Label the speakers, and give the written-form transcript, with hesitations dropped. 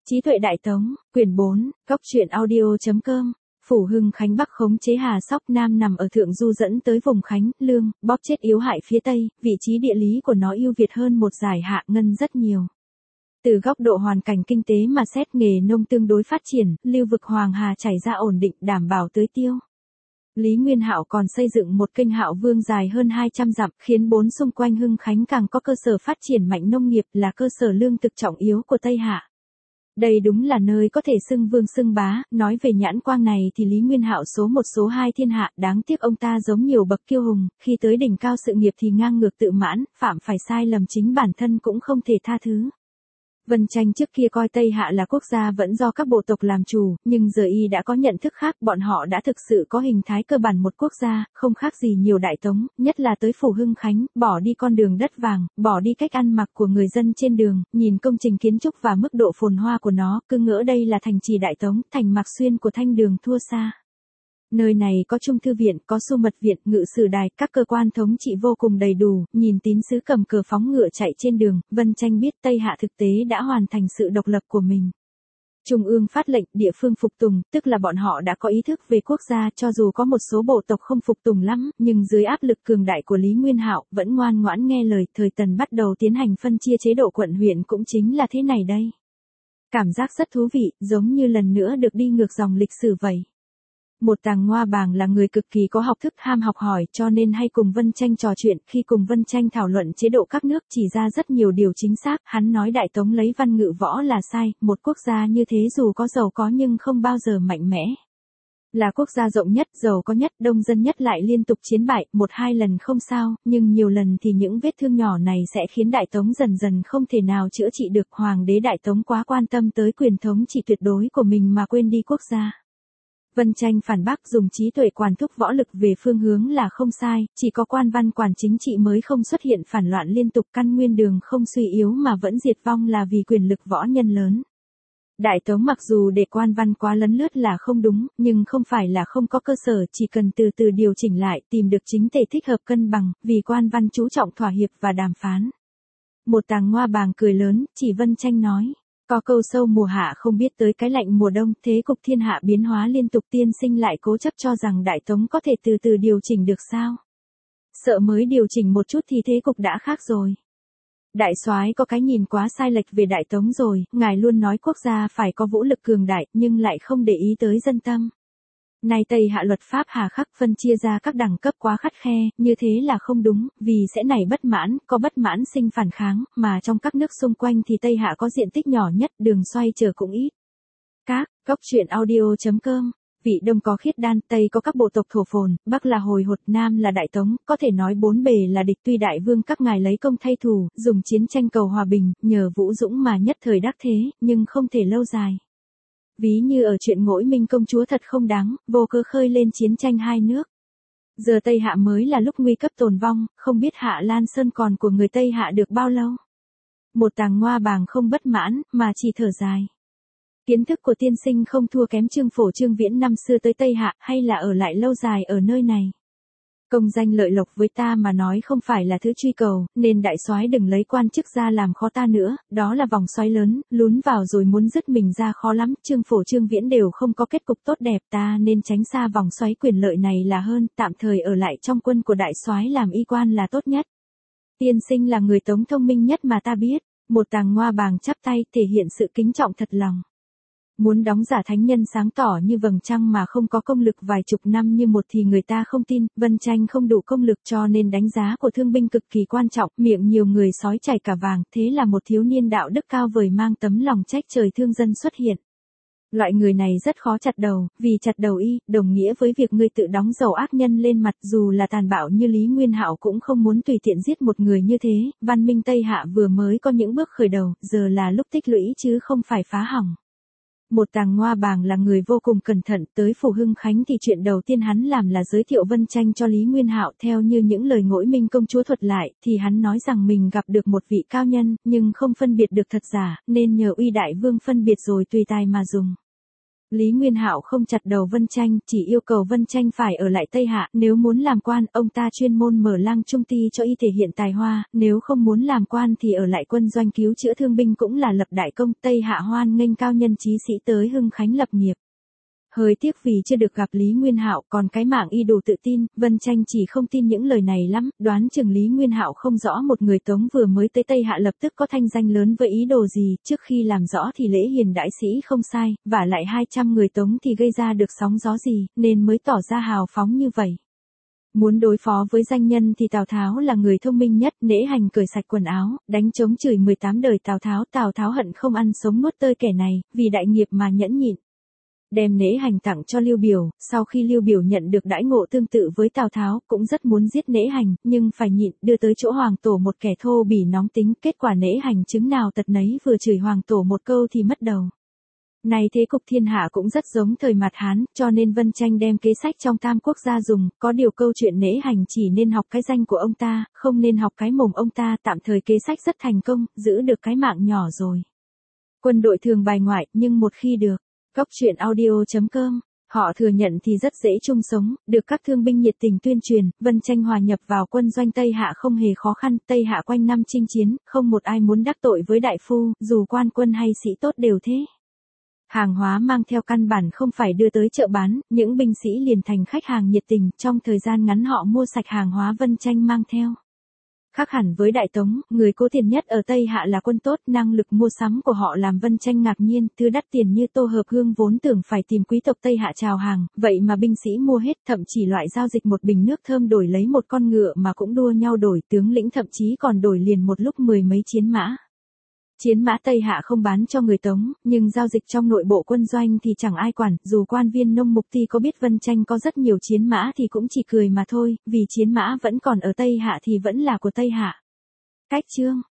Speaker 1: Trí tuệ Đại Tống, quyển 4, góc truyện audio.com. Phủ Hưng Khánh Bắc khống chế Hà Sóc Nam nằm ở thượng du dẫn tới vùng Khánh, Lương, bóp chết yếu hại phía Tây, vị trí địa lý của nó ưu việt hơn một giải Hạ Ngân rất nhiều. Từ góc độ hoàn cảnh kinh tế mà xét, nghề nông tương đối phát triển, lưu vực Hoàng Hà chảy ra ổn định, đảm bảo tưới tiêu. Lý Nguyên Hạo còn xây dựng một kênh Hạo Vương dài hơn 200 dặm, khiến bốn xung quanh Hưng Khánh càng có cơ sở phát triển mạnh, nông nghiệp là cơ sở lương thực trọng yếu của Tây Hạ. Đây đúng là nơi có thể xưng vương xưng bá, nói về nhãn quang này thì Lý Nguyên Hạo số 1 số 2 thiên hạ, đáng tiếc ông ta giống nhiều bậc kiêu hùng, khi tới đỉnh cao sự nghiệp thì ngang ngược tự mãn, phạm phải sai lầm chính bản thân cũng không thể tha thứ. Vân Tranh trước kia coi Tây Hạ là quốc gia vẫn do các bộ tộc làm chủ, nhưng giờ y đã có nhận thức khác, bọn họ đã thực sự có hình thái cơ bản một quốc gia, không khác gì nhiều Đại Tống, nhất là tới phủ Hưng Khánh, bỏ đi con đường đất vàng, bỏ đi cách ăn mặc của người dân trên đường, nhìn công trình kiến trúc và mức độ phồn hoa của nó, cứ ngỡ đây là thành trì Đại Tống, thành Mạc Xuyên của Thanh Đường thua xa. Nơi này có Trung thư viện, có Xu mật viện, ngự sử đài, các cơ quan thống trị vô cùng đầy đủ, nhìn tín sứ cầm cờ phóng ngựa chạy trên đường, Vân Tranh biết Tây Hạ thực tế đã hoàn thành sự độc lập của mình. Trung ương phát lệnh, địa phương phục tùng, tức là bọn họ đã có ý thức về quốc gia, cho dù có một số bộ tộc không phục tùng lắm, nhưng dưới áp lực cường đại của Lý Nguyên Hạo, vẫn ngoan ngoãn nghe lời. Thời Tần bắt đầu tiến hành phân chia chế độ quận huyện cũng chính là thế này đây. Cảm giác rất thú vị, giống như lần nữa được đi ngược dòng lịch sử vậy. Một Tàng Ngoa Bàng là người cực kỳ có học thức, ham học hỏi, cho nên hay cùng Vân Tranh trò chuyện. Khi cùng Vân Tranh thảo luận chế độ các nước, chỉ ra rất nhiều điều chính xác. Hắn nói Đại Tống lấy văn ngự võ là sai, một quốc gia như thế dù có giàu có nhưng không bao giờ mạnh mẽ. Là quốc gia rộng nhất, giàu có nhất, đông dân nhất lại liên tục chiến bại, 1-2 lần không sao, nhưng nhiều lần thì những vết thương nhỏ này sẽ khiến Đại Tống dần dần không thể nào chữa trị được. Hoàng đế Đại Tống quá quan tâm tới quyền thống trị tuyệt đối của mình mà quên đi quốc gia. Vân Tranh phản bác, dùng trí tuệ quản thúc võ lực về phương hướng là không sai, chỉ có quan văn quản chính trị mới không xuất hiện phản loạn liên tục, căn nguyên đường không suy yếu mà vẫn diệt vong là vì quyền lực võ nhân lớn. Đại Tống mặc dù để quan văn quá lấn lướt là không đúng, nhưng không phải là không có cơ sở, chỉ cần từ từ điều chỉnh lại, tìm được chính tề thích hợp cân bằng, vì quan văn chú trọng thỏa hiệp và đàm phán. Một Tàng Ngoa Bàng cười lớn, chỉ Vân Tranh nói. Có câu sâu mùa hạ không biết tới cái lạnh mùa đông, thế cục thiên hạ biến hóa liên tục, tiên sinh lại cố chấp cho rằng Đại Tống có thể từ từ điều chỉnh được sao? Sợ mới điều chỉnh một chút thì thế cục đã khác rồi. Đại soái có cái nhìn quá sai lệch về Đại Tống rồi, ngài luôn nói quốc gia phải có vũ lực cường đại, nhưng lại không để ý tới dân tâm. Nay Tây Hạ luật pháp hà khắc, phân chia ra các đẳng cấp quá khắt khe, như thế là không đúng, vì sẽ nảy bất mãn, có bất mãn sinh phản kháng, mà trong các nước xung quanh thì Tây Hạ có diện tích nhỏ nhất, đường xoay trở cũng ít. Góc truyện audio.com. Vị Đông có Khiết Đan, Tây có các bộ tộc thổ phồn, Bắc là Hồi Hột, Nam là Đại Tống, có thể nói bốn bề là địch. Tuy đại vương các ngài lấy công thay thù, dùng chiến tranh cầu hòa bình, nhờ vũ dũng mà nhất thời đắc thế, nhưng không thể lâu dài. Ví như ở chuyện Ngỗi Minh công chúa thật không đáng, vô cớ khơi lên chiến tranh hai nước. Giờ Tây Hạ mới là lúc nguy cấp tồn vong, không biết Hạ Lan Sơn còn của người Tây Hạ được bao lâu. Một Tàng Ngoa Bàng không bất mãn, mà chỉ thở dài. Kiến thức của tiên sinh không thua kém Trương Phổ Trương Viễn năm xưa tới Tây Hạ, hay là ở lại lâu dài ở nơi này. Công danh lợi lộc với ta mà nói không phải là thứ truy cầu, nên đại soái đừng lấy quan chức ra làm khó ta nữa, đó là vòng xoáy lớn, lún vào rồi muốn dứt mình ra khó lắm. Trương Phổ Trương Viễn đều không có kết cục tốt đẹp, ta nên tránh xa vòng xoáy quyền lợi này là hơn, tạm thời ở lại trong quân của đại soái làm y quan là tốt nhất. Tiên sinh là người Tống thông minh nhất mà ta biết. Một Tàng Ngoa Bàng chắp tay, thể hiện sự kính trọng thật lòng. Muốn đóng giả thánh nhân sáng tỏ như vầng trăng mà không có công lực vài chục năm như một thì người ta không tin. Vân Tranh không đủ công lực cho nên đánh giá của thương binh cực kỳ quan trọng, miệng nhiều người sói chảy cả vàng, thế là một thiếu niên đạo đức cao vời mang tấm lòng trách trời thương dân xuất hiện. Loại người này rất khó chặt đầu, vì chặt đầu y, đồng nghĩa với việc ngươi tự đóng dầu ác nhân lên mặt, dù là tàn bạo như Lý Nguyên Hạo cũng không muốn tùy tiện giết một người như thế. Văn minh Tây Hạ vừa mới có những bước khởi đầu, giờ là lúc tích lũy chứ không phải phá hỏng. Một Tàng Ngoa Bàng là người vô cùng cẩn thận, tới phủ Hưng Khánh thì chuyện đầu tiên hắn làm là giới thiệu Vân Tranh cho Lý Nguyên Hạo. Theo như những lời Ngỗi Minh công chúa thuật lại, thì hắn nói rằng mình gặp được một vị cao nhân, nhưng không phân biệt được thật giả, nên nhờ uy đại vương phân biệt rồi tùy tài mà dùng. Lý Nguyên Hạo không chặt đầu Vân Tranh, chỉ yêu cầu Vân Tranh phải ở lại Tây Hạ, nếu muốn làm quan, ông ta chuyên môn mở lang trung ty cho y thể hiện tài hoa, nếu không muốn làm quan thì ở lại quân doanh cứu chữa thương binh cũng là lập đại công. Tây Hạ hoan nghênh cao nhân chí sĩ tới Hưng Khánh lập nghiệp. Hơi tiếc vì chưa được gặp Lý Nguyên Hạo, còn cái mạng y đủ tự tin, Vân Tranh chỉ không tin những lời này lắm, đoán chừng Lý Nguyên Hạo không rõ một người Tống vừa mới tới Tây Hạ lập tức có thanh danh lớn với ý đồ gì, trước khi làm rõ thì lễ hiền đại sĩ không sai, vả lại 200 người Tống thì gây ra được sóng gió gì, nên mới tỏ ra hào phóng như vậy. Muốn đối phó với danh nhân thì Tào Tháo là người thông minh nhất, Nễ Hành cởi sạch quần áo, đánh trống chửi 18 đời Tào Tháo hận không ăn sống nuốt tơi kẻ này, vì đại nghiệp mà nhẫn nhịn. Đem Nễ Hành tặng cho Lưu Biểu, sau khi Lưu Biểu nhận được đãi ngộ tương tự với Tào Tháo, cũng rất muốn giết Nễ Hành, nhưng phải nhịn, đưa tới chỗ Hoàng Tổ một kẻ thô bỉ nóng tính, kết quả Nễ Hành chứng nào tật nấy, vừa chửi Hoàng Tổ một câu thì mất đầu. Này thế cục thiên hạ cũng rất giống thời Mạt Hán, cho nên Vân Tranh đem kế sách trong Tam Quốc ra dùng, có điều câu chuyện Nễ Hành chỉ nên học cái danh của ông ta, không nên học cái mồm ông ta, tạm thời kế sách rất thành công, giữ được cái mạng nhỏ rồi. Quân đội thường bài ngoại, nhưng một khi được Góc truyện audio.com, họ thừa nhận thì rất dễ chung sống, được các thương binh nhiệt tình tuyên truyền, Vân Tranh hòa nhập vào quân doanh Tây Hạ không hề khó khăn, Tây Hạ quanh năm chinh chiến, không một ai muốn đắc tội với đại phu, dù quan quân hay sĩ tốt đều thế. Hàng hóa mang theo căn bản không phải đưa tới chợ bán, những binh sĩ liền thành khách hàng nhiệt tình, trong thời gian ngắn họ mua sạch hàng hóa Vân Tranh mang theo. Khác hẳn với Đại Tống, người có tiền nhất ở Tây Hạ là quân tốt, năng lực mua sắm của họ làm Vân Tranh ngạc nhiên, thứ đắt tiền như Tô Hợp Hương vốn tưởng phải tìm quý tộc Tây Hạ chào hàng, vậy mà binh sĩ mua hết, thậm chỉ loại giao dịch một bình nước thơm đổi lấy một con ngựa mà cũng đua nhau đổi, tướng lĩnh thậm chí còn đổi liền một lúc 10 mấy chiến mã. Chiến mã Tây Hạ không bán cho người Tống, nhưng giao dịch trong nội bộ quân doanh thì chẳng ai quản, dù quan viên nông mục ty có biết Vân Tranh có rất nhiều chiến mã thì cũng chỉ cười mà thôi, vì chiến mã vẫn còn ở Tây Hạ thì vẫn là của Tây Hạ. Cách chương